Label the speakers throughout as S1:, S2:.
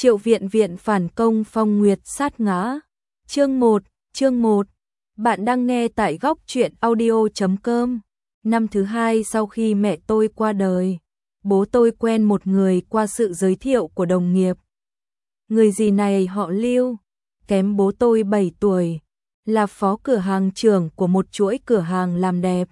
S1: Triệu Viện Viện phản công Phong Nguyệt sát ngã. Chương 1. Bạn đang nghe tại góc truyện audio.com. Năm thứ 2 sau khi mẹ tôi qua đời, bố tôi quen một người qua sự giới thiệu của đồng nghiệp. Người dì này họ Lưu, kém bố tôi 7 tuổi, là phó cửa hàng trưởng của một chuỗi cửa hàng làm đẹp.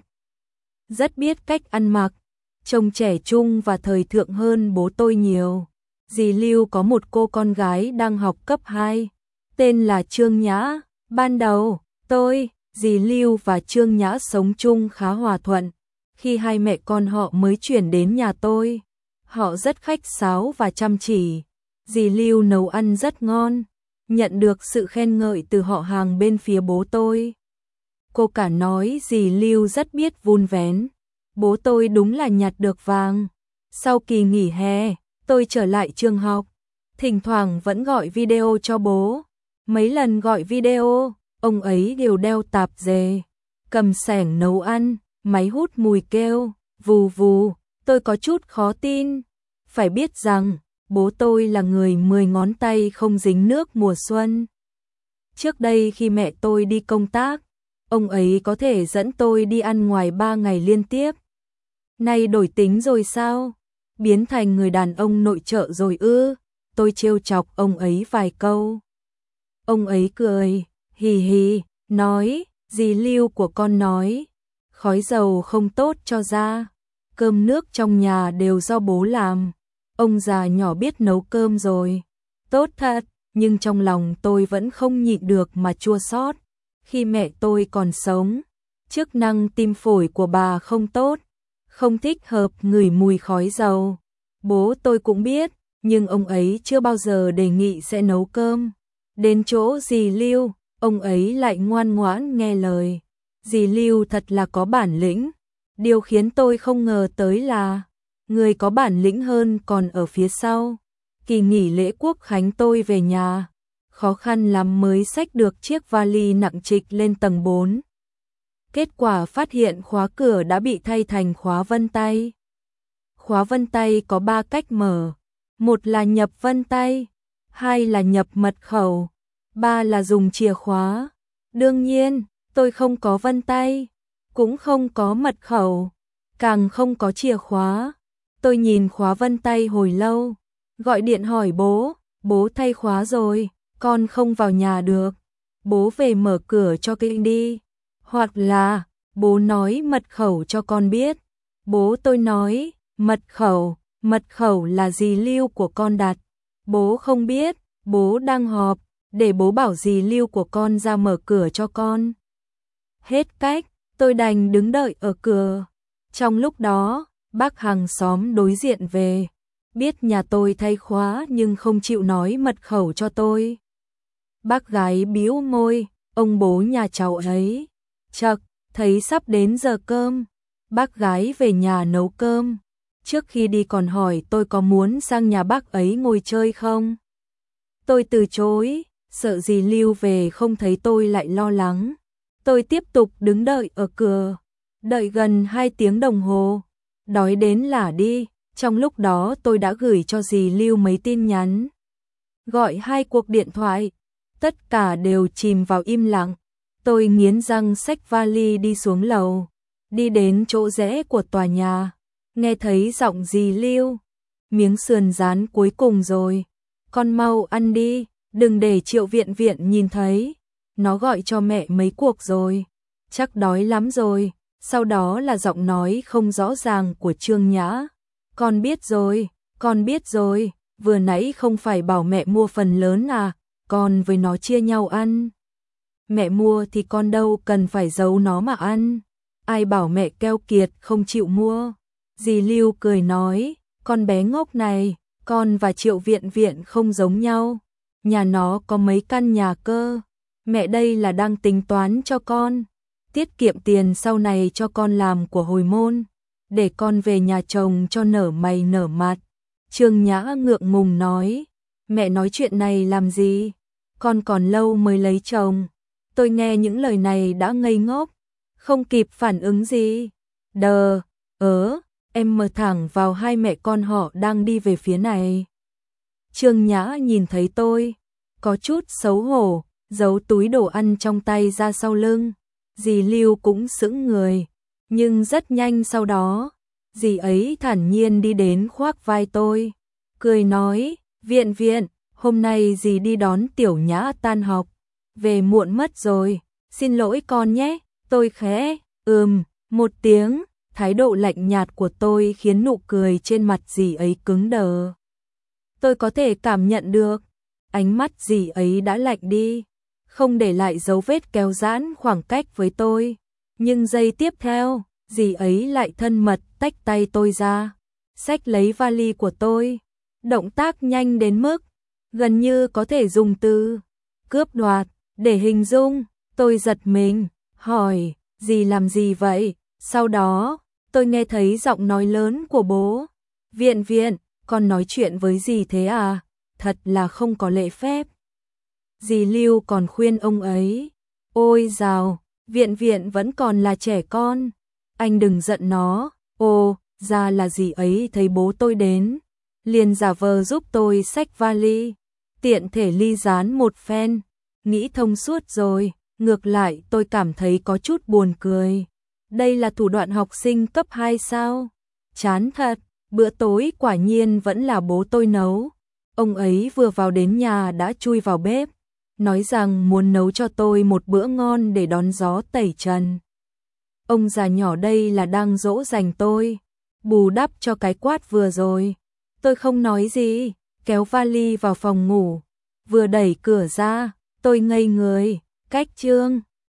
S1: Rất biết cách ăn mặc, trông trẻ trung và thời thượng hơn bố tôi nhiều. Dì Lưu có một cô con gái đang học cấp 2, tên là Trương Nhã. Ban đầu, tôi, dì Lưu và Trương Nhã sống chung khá hòa thuận. Khi hai mẹ con họ mới chuyển đến nhà tôi, họ rất khách sáo và chăm chỉ. Dì Lưu nấu ăn rất ngon, nhận được sự khen ngợi từ họ hàng bên phía bố tôi. Cô cả nói dì Lưu rất biết vun vén. Bố tôi đúng là nhặt được vàng. Sau kỳ nghỉ hè, tôi trở lại trường học, thỉnh thoảng vẫn gọi video cho bố. Mấy lần gọi video, ông ấy đều đeo tạp dề, cầm xẻng nấu ăn, máy hút mùi kêu, vù vù. Tôi có chút khó tin. Phải biết rằng, bố tôi là người 10 ngón tay không dính nước mùa xuân. Trước đây khi mẹ tôi đi công tác, ông ấy có thể dẫn tôi đi ăn ngoài 3 ngày liên tiếp. Nay đổi tính rồi sao? Biến thành người đàn ông nội trợ rồi ư? Tôi trêu chọc ông ấy vài câu. Ông ấy cười, hì hì, nói, dì Lưu của con nói, khói dầu không tốt cho da, cơm nước trong nhà đều do bố làm. Ông già nhỏ biết nấu cơm rồi. Tốt thật, nhưng trong lòng tôi vẫn không nhịn được mà chua xót. Khi mẹ tôi còn sống, chức năng tim phổi của bà không tốt, không thích hợp ngửi mùi khói dầu. Bố tôi cũng biết, nhưng ông ấy chưa bao giờ đề nghị sẽ nấu cơm. Đến chỗ dì Lưu, ông ấy lại ngoan ngoãn nghe lời. Dì Lưu thật là có bản lĩnh. Điều khiến tôi không ngờ tới là người có bản lĩnh hơn còn ở phía sau. Kỳ nghỉ lễ Quốc khánh tôi về nhà, khó khăn lắm mới xách được chiếc vali nặng trịch lên tầng 4. Kết quả phát hiện khóa cửa đã bị thay thành khóa vân tay. Khóa vân tay có 3 cách mở. Một là nhập vân tay, 2 là nhập mật khẩu, 3 là dùng chìa khóa. Đương nhiên, tôi không có vân tay, cũng không có mật khẩu, càng không có chìa khóa. Tôi nhìn khóa vân tay hồi lâu, gọi điện hỏi bố thay khóa rồi, con không vào nhà được. Bố về mở cửa cho kinh đi. Hoặc là, bố nói mật khẩu cho con biết. Bố tôi nói, mật khẩu là dì Lưu của con đặt. Bố không biết, bố đang họp, để bố bảo dì Lưu của con ra mở cửa cho con. Hết cách, tôi đành đứng đợi ở cửa. Trong lúc đó, bác hàng xóm đối diện về, biết nhà tôi thay khóa nhưng không chịu nói mật khẩu cho tôi. Bác gái bĩu môi, ông bố nhà cháu ấy. Chậc, thấy sắp đến giờ cơm, bác gái về nhà nấu cơm. Trước khi đi còn hỏi tôi có muốn sang nhà bác ấy ngồi chơi không. Tôi từ chối, sợ dì Lưu về không thấy tôi lại lo lắng. Tôi tiếp tục đứng đợi ở cửa, đợi gần 2 tiếng đồng hồ. Đói đến lả đi, trong lúc đó tôi đã gửi cho dì Lưu mấy tin nhắn, gọi 2 cuộc điện thoại, tất cả đều chìm vào im lặng. Tôi nghiến răng xách vali đi xuống lầu, đi đến chỗ rẽ của tòa nhà, nghe thấy giọng dì Lưu, miếng sườn rán cuối cùng rồi, con mau ăn đi, đừng để Triệu Viện Viện nhìn thấy, nó gọi cho mẹ mấy cuộc rồi, chắc đói lắm rồi. Sau đó là giọng nói không rõ ràng của Trương Nhã. Con biết rồi, vừa nãy không phải bảo mẹ mua phần lớn à, con với nó chia nhau ăn. Mẹ mua thì con đâu cần phải giấu nó mà ăn. Ai bảo mẹ keo kiệt không chịu mua. Dì Lưu cười nói, con bé ngốc này, con và Triệu Viện Viện không giống nhau. Nhà nó có mấy căn nhà cơ. Mẹ đây là đang tính toán cho con, tiết kiệm tiền sau này cho con làm của hồi môn, để con về nhà chồng cho nở mày nở mặt. Trương Nhã ngượng ngùng nói, mẹ nói chuyện này làm gì, con còn lâu mới lấy chồng. Tôi nghe những lời này đã ngây ngốc, không kịp phản ứng gì. Em mở thẳng vào hai mẹ con họ đang đi về phía này. Trương Nhã nhìn thấy tôi, có chút xấu hổ, giấu túi đồ ăn trong tay ra sau lưng. Dì Lưu cũng sững người, nhưng rất nhanh sau đó, dì ấy thản nhiên đi đến khoác vai tôi, cười nói, Viện Viện, hôm nay dì đi đón Tiểu Nhã tan học, về muộn mất rồi, xin lỗi con nhé. Tôi khẽ, một tiếng, thái độ lạnh nhạt của tôi khiến nụ cười trên mặt dì ấy cứng đờ. Tôi có thể cảm nhận được, ánh mắt dì ấy đã lạnh đi, không để lại dấu vết kéo giãn khoảng cách với tôi. Nhưng giây tiếp theo, dì ấy lại thân mật tách tay tôi ra, xách lấy vali của tôi. Động tác nhanh đến mức, gần như có thể dùng từ cướp đoạt để hình dung. Tôi giật mình, hỏi, dì làm gì vậy? Sau đó, tôi nghe thấy giọng nói lớn của bố. Viện Viện, con nói chuyện với dì thế à? Thật là không có lễ phép. Dì Lưu còn khuyên ông ấy. Ôi dào, Viện Viện vẫn còn là trẻ con. Anh đừng giận nó. Ồ, ra là dì ấy thấy bố tôi đến, liền giả vờ giúp tôi xách vali, tiện thể ly gián một phen. Nghĩ thông suốt rồi, ngược lại tôi cảm thấy có chút buồn cười. Đây là thủ đoạn học sinh cấp 2 sao? Chán thật, bữa tối quả nhiên vẫn là bố tôi nấu. Ông ấy vừa vào đến nhà đã chui vào bếp, nói rằng muốn nấu cho tôi một bữa ngon để đón gió tẩy trần. Ông già nhỏ đây là đang dỗ dành tôi, bù đắp cho cái quát vừa rồi. Tôi không nói gì, kéo vali vào phòng ngủ, vừa đẩy cửa ra, tôi ngây người, cách Trương